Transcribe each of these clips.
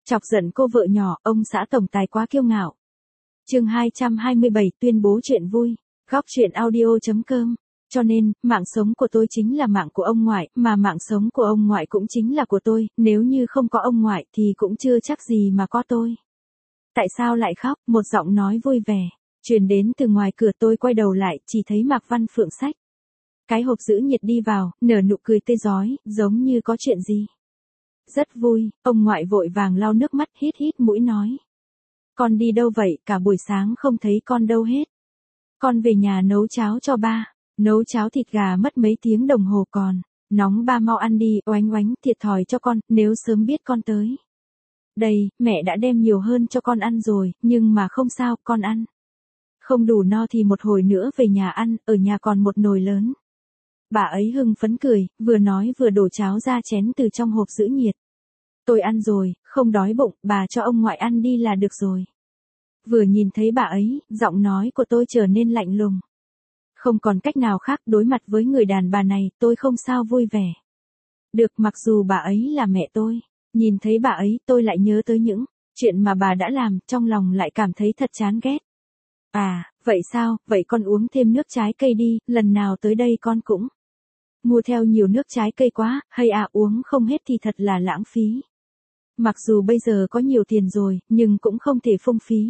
Chọc giận cô vợ nhỏ, ông xã tổng tài quá kiêu ngạo. Chương 227 tuyên bố chuyện vui. Góc truyện audio.com. Cho nên, mạng sống của tôi chính là mạng của ông ngoại, mà mạng sống của ông ngoại cũng chính là của tôi, nếu như không có ông ngoại thì cũng chưa chắc gì mà có tôi. Tại sao lại khóc? Một giọng nói vui vẻ truyền đến từ ngoài cửa. Tôi quay đầu lại, chỉ thấy Mạc Văn Phượng xách cái hộp giữ nhiệt đi vào, nở nụ cười tươi rói, giống như có chuyện gì. Rất vui. Ông ngoại vội vàng lau nước mắt, hít hít mũi nói. Con đi đâu vậy, cả buổi sáng không thấy con đâu hết. Con về nhà nấu cháo cho ba. Nấu cháo thịt gà mất mấy tiếng đồng hồ còn. Nóng, ba mau ăn đi, oánh oánh, thiệt thòi cho con, nếu sớm biết con tới. Đây, mẹ đã đem nhiều hơn cho con ăn rồi, nhưng mà không sao, con ăn. Không đủ no thì một hồi nữa về nhà ăn, ở nhà còn một nồi lớn. Bà ấy hưng phấn cười, vừa nói vừa đổ cháo ra chén từ trong hộp giữ nhiệt. Tôi ăn rồi, không đói bụng, bà cho ông ngoại ăn đi là được rồi. Vừa nhìn thấy bà ấy, giọng nói của tôi trở nên lạnh lùng. Không còn cách nào khác, đối mặt với người đàn bà này, tôi không sao vui vẻ. Được, mặc dù bà ấy là mẹ tôi, nhìn thấy bà ấy tôi lại nhớ tới những chuyện mà bà đã làm, trong lòng lại cảm thấy thật chán ghét. À, vậy sao, vậy con uống thêm nước trái cây đi, lần nào tới đây con cũng mua theo nhiều nước trái cây quá, hay à, uống không hết thì thật là lãng phí. Mặc dù bây giờ có nhiều tiền rồi, nhưng cũng không thể phung phí.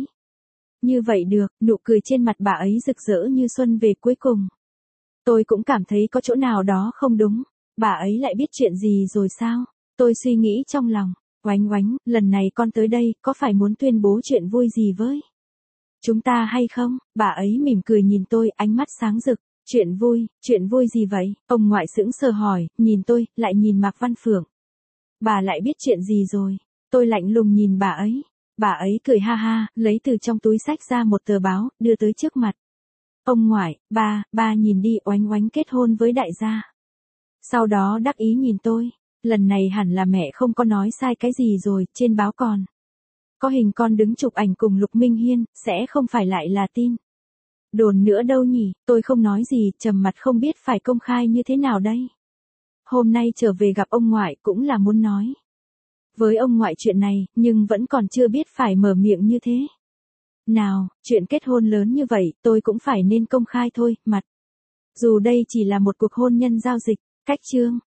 Như vậy được, nụ cười trên mặt bà ấy rực rỡ như xuân về cuối cùng. Tôi cũng cảm thấy có chỗ nào đó không đúng, bà ấy lại biết chuyện gì rồi sao? Tôi suy nghĩ trong lòng, oánh oánh, lần này con tới đây, có phải muốn tuyên bố chuyện vui gì với chúng ta hay không? Bà ấy mỉm cười nhìn tôi, ánh mắt sáng rực. Chuyện vui gì vậy? Ông ngoại sững sờ hỏi, nhìn tôi, lại nhìn Mạc Văn Phượng. Bà lại biết chuyện gì rồi? Tôi lạnh lùng nhìn bà ấy. Bà ấy cười ha ha, lấy từ trong túi xách ra một tờ báo, đưa tới trước mặt. Ông ngoại, ba nhìn đi, oánh oánh kết hôn với đại gia. Sau đó đắc ý nhìn tôi. Lần này hẳn là mẹ không có nói sai cái gì rồi, trên báo còn có hình con đứng chụp ảnh cùng Lục Minh Hiên, sẽ không phải lại là tin đồn nữa đâu nhỉ? Tôi không nói gì, trầm mặt không biết phải công khai như thế nào đây. Hôm nay trở về gặp ông ngoại cũng là muốn nói với ông ngoại chuyện này, nhưng vẫn còn chưa biết phải mở miệng như thế nào. Chuyện kết hôn lớn như vậy, tôi cũng phải nên công khai thôi, mặt dù đây chỉ là một cuộc hôn nhân giao dịch. Cách chương